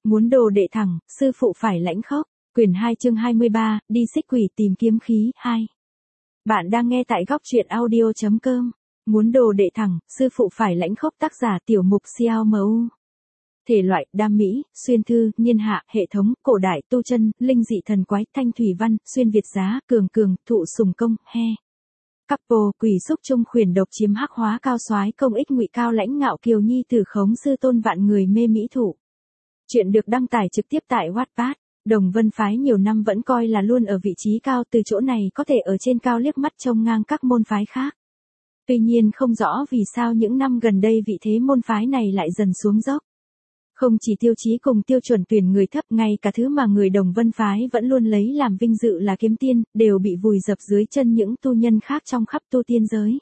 Muốn đồ đệ thẳng, sư phụ phải lãnh khốc. Quyển 2 chương 23, đi xích quỷ tìm kiếm khí, 2. Bạn đang nghe tại góc truyện audio.com. Muốn đồ đệ thẳng, sư phụ phải lãnh khốc, tác giả tiểu mục Xiao Mu. Thể loại, đam mỹ, xuyên thư, niên hạ, hệ thống, cổ đại, tu chân, linh dị thần quái, thanh thủy văn, xuyên Việt giá, cường, thụ sùng công, he. Couple, quỷ xúc chung khuyển độc chiếm hắc hóa cao soái công ích ngụy cao lãnh ngạo kiều nhi tử khống sư tôn vạn người mê mỹ thủ. Chuyện được đăng tải trực tiếp tại Wattpad. Đồng Vân phái nhiều năm vẫn coi là luôn ở vị trí cao, từ chỗ này có thể ở trên cao liếc mắt trông ngang các môn phái khác. Tuy nhiên không rõ vì sao những năm gần đây vị thế môn phái này lại dần xuống dốc. Không chỉ tiêu chí cùng tiêu chuẩn tuyển người thấp, ngay cả thứ mà người Đồng Vân phái vẫn luôn lấy làm vinh dự là kiếm tiên, đều bị vùi dập dưới chân những tu nhân khác trong khắp tu tiên giới.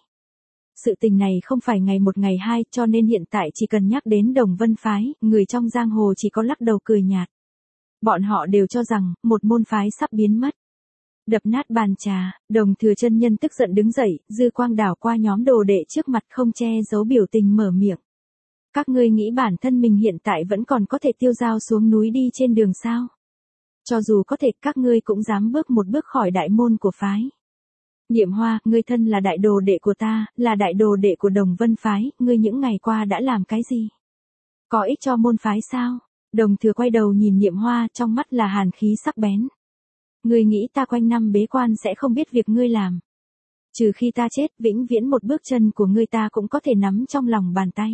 Sự tình này không phải ngày một ngày hai, cho nên hiện tại chỉ cần nhắc đến Đồng Vân phái, người trong giang hồ chỉ có lắc đầu cười nhạt. Bọn họ đều cho rằng, một môn phái sắp biến mất. Đập nát bàn trà, Đồng Thừa chân nhân tức giận đứng dậy, dư quang đảo qua nhóm đồ đệ trước mặt không che giấu biểu tình mở miệng. Các ngươi nghĩ bản thân mình hiện tại vẫn còn có thể tiêu dao xuống núi đi trên đường sao? Cho dù có thể, các ngươi cũng dám bước một bước khỏi đại môn của phái. Niệm Hoa, ngươi thân là đại đồ đệ của ta, là đại đồ đệ của Đồng Vân phái, ngươi những ngày qua đã làm cái gì? Có ích cho môn phái sao? Đồng Thừa quay đầu nhìn Niệm Hoa, trong mắt là hàn khí sắc bén. Ngươi nghĩ ta quanh năm bế quan sẽ không biết việc ngươi làm. Trừ khi ta chết, vĩnh viễn một bước chân của ngươi ta cũng có thể nắm trong lòng bàn tay.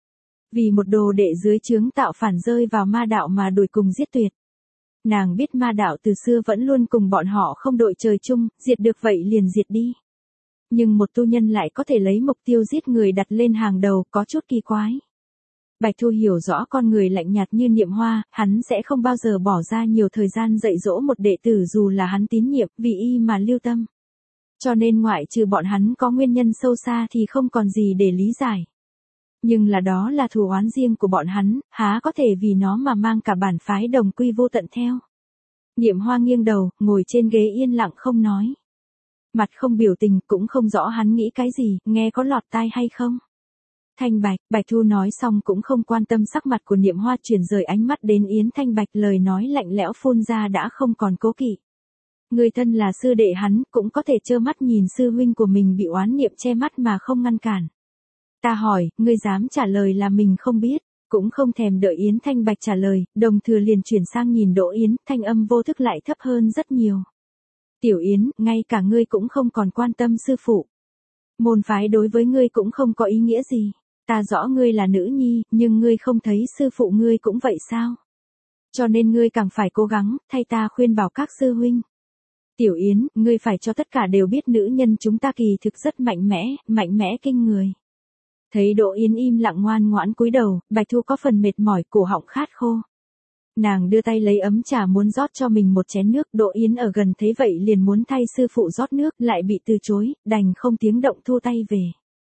Vì một đồ đệ dưới trướng tạo phản rơi vào ma đạo mà đuổi cùng giết tuyệt. Nàng biết ma đạo từ xưa vẫn luôn cùng bọn họ không đội trời chung, diệt được vậy liền diệt đi. Nhưng một tu nhân lại có thể lấy mục tiêu giết người đặt lên hàng đầu, có chút kỳ quái. Bạch Thu hiểu rõ con người lạnh nhạt như Niệm Hoa, hắn sẽ không bao giờ bỏ ra nhiều thời gian dạy dỗ một đệ tử dù là hắn tín nhiệm, vì y mà lưu tâm. Cho nên ngoại trừ bọn hắn có nguyên nhân sâu xa thì không còn gì để lý giải. Nhưng là đó là thù oán riêng của bọn hắn, há có thể vì nó mà mang cả bản phái đồng quy vô tận theo. Niệm Hoa nghiêng đầu, ngồi trên ghế yên lặng không nói. Mặt không biểu tình, cũng không rõ hắn nghĩ cái gì, nghe có lọt tai hay không. Thanh Bạch, Bạch Thu nói xong cũng không quan tâm sắc mặt của Niệm Hoa, chuyển rời ánh mắt đến Yến Thanh Bạch, lời nói lạnh lẽo phun ra đã không còn cố kỵ. Người thân là sư đệ hắn, cũng có thể trơ mắt nhìn sư huynh của mình bị oán niệm che mắt mà không ngăn cản. Ta hỏi, ngươi dám trả lời là mình không biết, cũng không thèm đợi Yến Thanh Bạch trả lời, Đồng Thừa liền chuyển sang nhìn Đỗ Yến, thanh âm vô thức lại thấp hơn rất nhiều. Tiểu Yến, ngay cả ngươi cũng không còn quan tâm sư phụ. Môn phái đối với ngươi cũng không có ý nghĩa gì. Ta rõ ngươi là nữ nhi, nhưng ngươi không thấy sư phụ ngươi cũng vậy sao? Cho nên ngươi càng phải cố gắng, thay ta khuyên bảo các sư huynh. Tiểu Yến, ngươi phải cho tất cả đều biết nữ nhân chúng ta kỳ thực rất mạnh mẽ kinh người. Thấy Đỗ Yến im lặng ngoan ngoãn cúi đầu, Bạch Thu có phần mệt mỏi, cổ họng khát khô. Nàng đưa tay lấy ấm trà muốn rót cho mình một chén nước, Đỗ Yến ở gần thấy vậy liền muốn thay sư phụ rót nước, lại bị từ chối, đành không tiếng động thu tay về.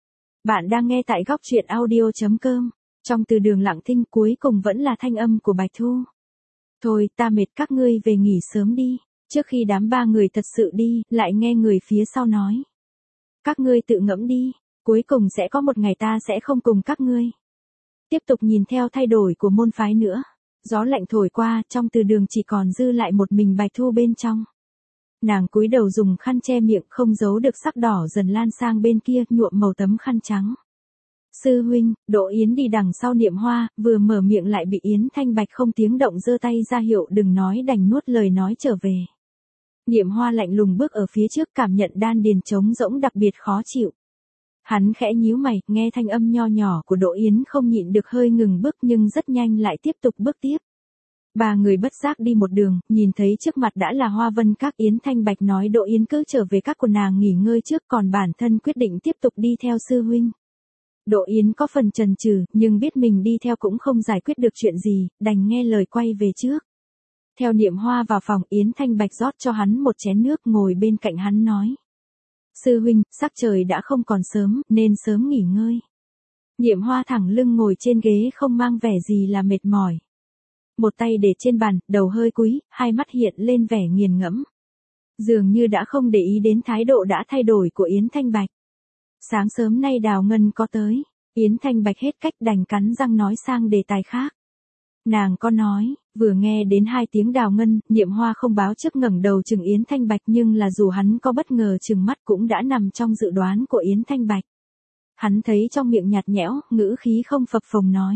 Bạn đang nghe tại góc truyện audio.com, trong từ đường lặng thinh cuối cùng vẫn là thanh âm của Bạch Thu. Thôi, ta mệt, các ngươi về nghỉ sớm đi, trước khi đám ba người thật sự đi, lại nghe người phía sau nói. Các ngươi tự ngẫm đi, cuối cùng sẽ có một ngày ta sẽ không cùng các ngươi. Tiếp tục nhìn theo thay đổi của môn phái nữa. Gió lạnh thổi qua, trong từ đường chỉ còn dư lại một mình Bạch Thu bên trong. Nàng cúi đầu dùng khăn che miệng, không giấu được sắc đỏ dần lan sang bên kia, nhuộm màu tấm khăn trắng. Sư huynh, Đỗ Yến đi đằng sau Niệm Hoa, vừa mở miệng lại bị Yến Thanh Bạch không tiếng động giơ tay ra hiệu đừng nói, đành nuốt lời nói trở về. Niệm Hoa lạnh lùng bước ở phía trước, cảm nhận đan điền trống rỗng đặc biệt khó chịu. Hắn khẽ nhíu mày, nghe thanh âm nho nhỏ của Đỗ Yến không nhịn được hơi ngừng bước, nhưng rất nhanh lại tiếp tục bước tiếp. Ba người bất giác đi một đường, nhìn thấy trước mặt đã là Hoa Vân Các. Yến Thanh Bạch nói Đỗ Yến cứ trở về các của nàng nghỉ ngơi trước, còn bản thân quyết định tiếp tục đi theo sư huynh. Đỗ Yến có phần chần chừ, nhưng biết mình đi theo cũng không giải quyết được chuyện gì, đành nghe lời quay về trước. Theo Niệm Hoa vào phòng, Yến Thanh Bạch rót cho hắn một chén nước, ngồi bên cạnh hắn nói. Sư huynh, sắc trời đã không còn sớm, nên sớm nghỉ ngơi. Niệm Hoa thẳng lưng ngồi trên ghế không mang vẻ gì là mệt mỏi. Một tay để trên bàn, đầu hơi cúi, hai mắt hiện lên vẻ nghiền ngẫm. Dường như đã không để ý đến thái độ đã thay đổi của Yến Thanh Bạch. Sáng sớm nay Đào Ngân có tới, Yến Thanh Bạch hết cách đành cắn răng nói sang đề tài khác. Nàng có nói, Vừa nghe đến hai tiếng đào ngân, Niệm Hoa không báo trước ngẩng đầu chừng Yến Thanh Bạch, nhưng là dù hắn có bất ngờ chừng mắt cũng đã nằm trong dự đoán của Yến Thanh Bạch. Hắn thấy trong miệng nhạt nhẽo, ngữ khí không phập phồng nói.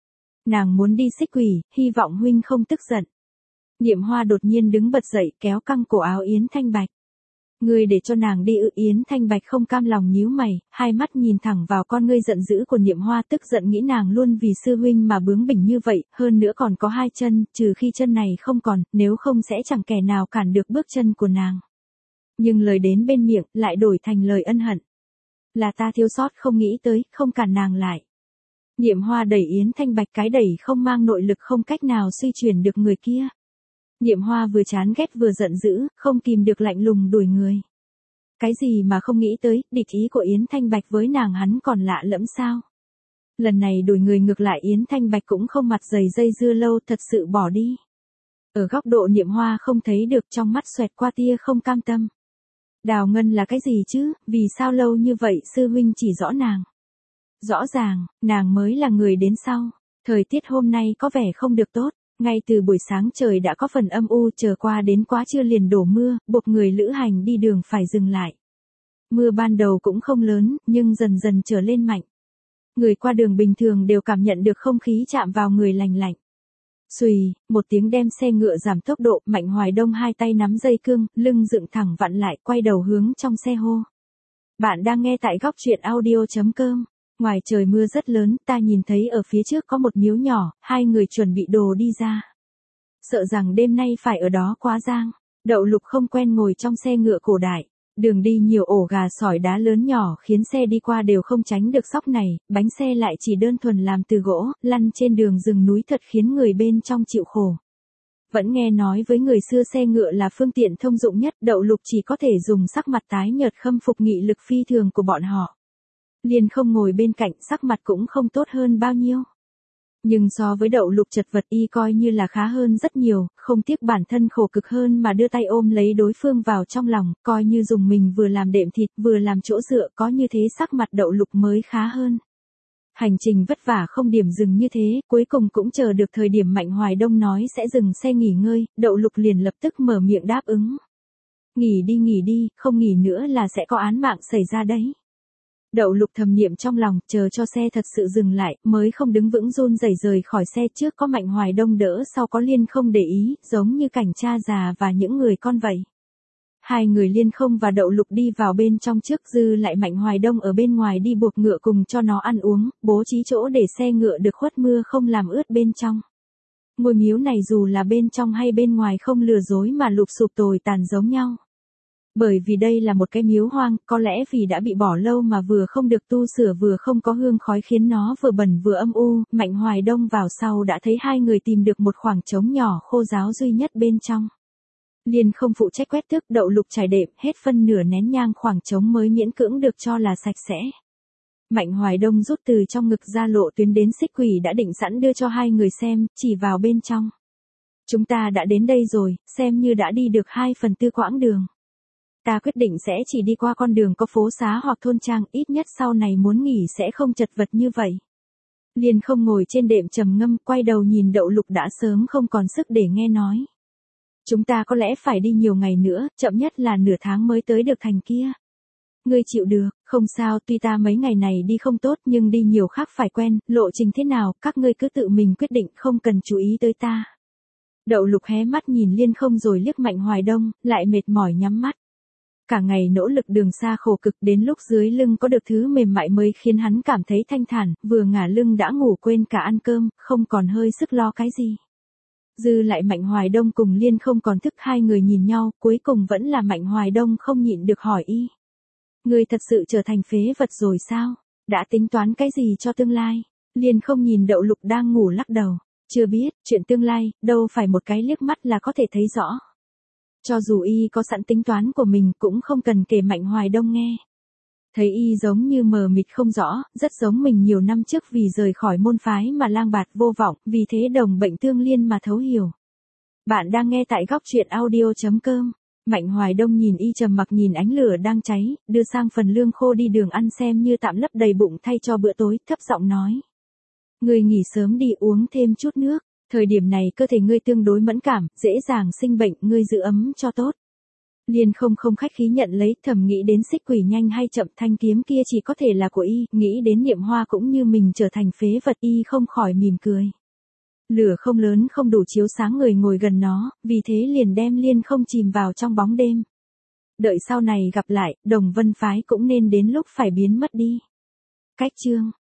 Nàng muốn đi xích quỷ, hy vọng huynh không tức giận. Niệm Hoa đột nhiên đứng bật dậy kéo căng cổ áo Yến Thanh Bạch. Ngươi để cho nàng đi ư? Yến Thanh Bạch không cam lòng nhíu mày, hai mắt nhìn thẳng vào con ngươi giận dữ của Niệm Hoa, tức giận nghĩ nàng luôn vì sư huynh mà bướng bỉnh như vậy, hơn nữa còn có hai chân, trừ khi chân này không còn, nếu không sẽ chẳng kẻ nào cản được bước chân của nàng. Nhưng lời đến bên miệng lại đổi thành lời ân hận. Là ta thiếu sót không nghĩ tới, không cản nàng lại. Niệm Hoa đẩy Yến Thanh Bạch, cái đẩy không mang nội lực, không cách nào suy chuyển được người kia. Niệm Hoa vừa chán ghét vừa giận dữ, không kìm được lạnh lùng đuổi người. Cái gì mà không nghĩ tới, địch ý của Yến Thanh Bạch với nàng hắn còn lạ lẫm sao? Lần này đuổi người ngược lại Yến Thanh Bạch cũng không mặt dày dây dưa lâu, thật sự bỏ đi. Ở góc độ Niệm Hoa không thấy được, trong mắt xoẹt qua tia không cam tâm. Đào ngân là cái gì chứ, vì sao lâu như vậy sư huynh chỉ rõ nàng? Rõ ràng, nàng mới là người đến sau. Thời tiết hôm nay có vẻ không được tốt. Ngay từ buổi sáng trời đã có phần âm u, chờ qua đến quá trưa liền đổ mưa, buộc người lữ hành đi đường phải dừng lại. Mưa ban đầu cũng không lớn, nhưng dần dần trở lên mạnh. Người qua đường bình thường đều cảm nhận được không khí chạm vào người lành lạnh. Xùy, một tiếng đem xe ngựa giảm tốc độ, Mạnh Hoài Đông hai tay nắm dây cương, lưng dựng thẳng vặn lại, quay đầu hướng trong xe hô. Bạn đang nghe tại góc truyện audio.com. Ngoài trời mưa rất lớn, ta nhìn thấy ở phía trước có một miếu nhỏ, hai người chuẩn bị đồ đi ra. Sợ rằng đêm nay phải ở đó quá giang. Đậu Lục không quen ngồi trong xe ngựa cổ đại. Đường đi nhiều ổ gà sỏi đá lớn nhỏ khiến xe đi qua đều không tránh được sóc này, bánh xe lại chỉ đơn thuần làm từ gỗ, lăn trên đường rừng núi thật khiến người bên trong chịu khổ. Vẫn nghe nói với người xưa xe ngựa là phương tiện thông dụng nhất, Đậu Lục chỉ có thể dùng sắc mặt tái nhợt khâm phục nghị lực phi thường của bọn họ. Liền không ngồi bên cạnh, sắc mặt cũng không tốt hơn bao nhiêu. Nhưng so với Đậu Lục chật vật, y coi như là khá hơn rất nhiều, không tiếc bản thân khổ cực hơn mà đưa tay ôm lấy đối phương vào trong lòng, coi như dùng mình vừa làm đệm thịt vừa làm chỗ dựa, có như thế sắc mặt Đậu Lục mới khá hơn. Hành trình vất vả không điểm dừng như thế, cuối cùng cũng chờ được thời điểm Mạnh Hoài Đông nói sẽ dừng xe nghỉ ngơi, Đậu Lục liền lập tức mở miệng đáp ứng. Nghỉ đi, không nghỉ nữa là sẽ có án mạng xảy ra đấy. Đậu Lục thầm niệm trong lòng, chờ cho xe thật sự dừng lại, mới không đứng vững run rẩy rời khỏi xe, trước có Mạnh Hoài Đông đỡ, sau có Liên không để ý, giống như cảnh cha già và những người con vậy. Hai người Liên không và Đậu Lục đi vào bên trong trước, dư lại Mạnh Hoài Đông ở bên ngoài đi buộc ngựa cùng cho nó ăn uống, bố trí chỗ để xe ngựa được khuất mưa không làm ướt bên trong. Ngôi miếu này dù là bên trong hay bên ngoài không lừa dối mà lụp xụp tồi tàn giống nhau. Bởi vì đây là một cái miếu hoang, có lẽ vì đã bị bỏ lâu mà vừa không được tu sửa vừa không có hương khói khiến nó vừa bẩn vừa âm u, Mạnh Hoài Đông vào sau đã thấy hai người tìm được một khoảng trống nhỏ khô ráo duy nhất bên trong. Liên không phụ trách quét tước, Đậu Lục trải đệm, hết phân nửa nén nhang khoảng trống mới miễn cưỡng được cho là sạch sẽ. Mạnh Hoài Đông rút từ trong ngực ra lộ tuyến đến xích quỷ đã định sẵn đưa cho hai người xem, chỉ vào bên trong. Chúng ta đã đến đây rồi, xem như đã đi được 2/4 quãng đường. Ta quyết định sẽ chỉ đi qua con đường có phố xá hoặc thôn trang, ít nhất sau này muốn nghỉ sẽ không chật vật như vậy. Liên không ngồi trên đệm trầm ngâm, quay đầu nhìn Đậu Lục đã sớm không còn sức để nghe nói. Chúng ta có lẽ phải đi nhiều ngày nữa, chậm nhất là nửa tháng mới tới được thành kia. Ngươi chịu được, không sao, tuy ta mấy ngày này đi không tốt nhưng đi nhiều khác phải quen, lộ trình thế nào, các ngươi cứ tự mình quyết định, không cần chú ý tới ta. Đậu Lục hé mắt nhìn Liên không rồi liếc Mạnh Hoài Đông, lại mệt mỏi nhắm mắt. Cả ngày nỗ lực đường xa khổ cực, đến lúc dưới lưng có được thứ mềm mại mới khiến hắn cảm thấy thanh thản, vừa ngả lưng đã ngủ quên cả ăn cơm, không còn hơi sức lo cái gì. Dư lại Mạnh Hoài Đông cùng Liên không còn thức, hai người nhìn nhau, cuối cùng vẫn là Mạnh Hoài Đông không nhịn được hỏi y. Người thật sự trở thành phế vật rồi sao? Đã tính toán cái gì cho tương lai? Liên không nhìn Đậu Lục đang ngủ lắc đầu. Chưa biết, chuyện tương lai, đâu phải một cái liếc mắt là có thể thấy rõ. Cho dù y có sẵn tính toán của mình cũng không cần kể Mạnh Hoài Đông nghe. Thấy y giống như mờ mịt không rõ, rất giống mình nhiều năm trước vì rời khỏi môn phái mà lang bạt vô vọng, vì thế đồng bệnh tương liên mà thấu hiểu. Bạn đang nghe tại góc truyện audio.com. Mạnh Hoài Đông nhìn y trầm mặc, nhìn ánh lửa đang cháy, đưa sang phần lương khô đi đường ăn xem như tạm lấp đầy bụng thay cho bữa tối, thấp giọng nói. Người nghỉ sớm đi, uống thêm chút nước. Thời điểm này cơ thể ngươi tương đối mẫn cảm, dễ dàng sinh bệnh, ngươi giữ ấm cho tốt. Liên không khách khí nhận lấy, thầm nghĩ đến xích quỷ nhanh hay chậm, thanh kiếm kia chỉ có thể là của y, nghĩ đến Niệm Hoa cũng như mình trở thành phế vật, y không khỏi mỉm cười. Lửa không lớn không đủ chiếu sáng người ngồi gần nó, vì thế liền đem Liên không chìm vào trong bóng đêm. Đợi sau này gặp lại, Đồng Vân phái cũng nên đến lúc phải biến mất đi. Cách chương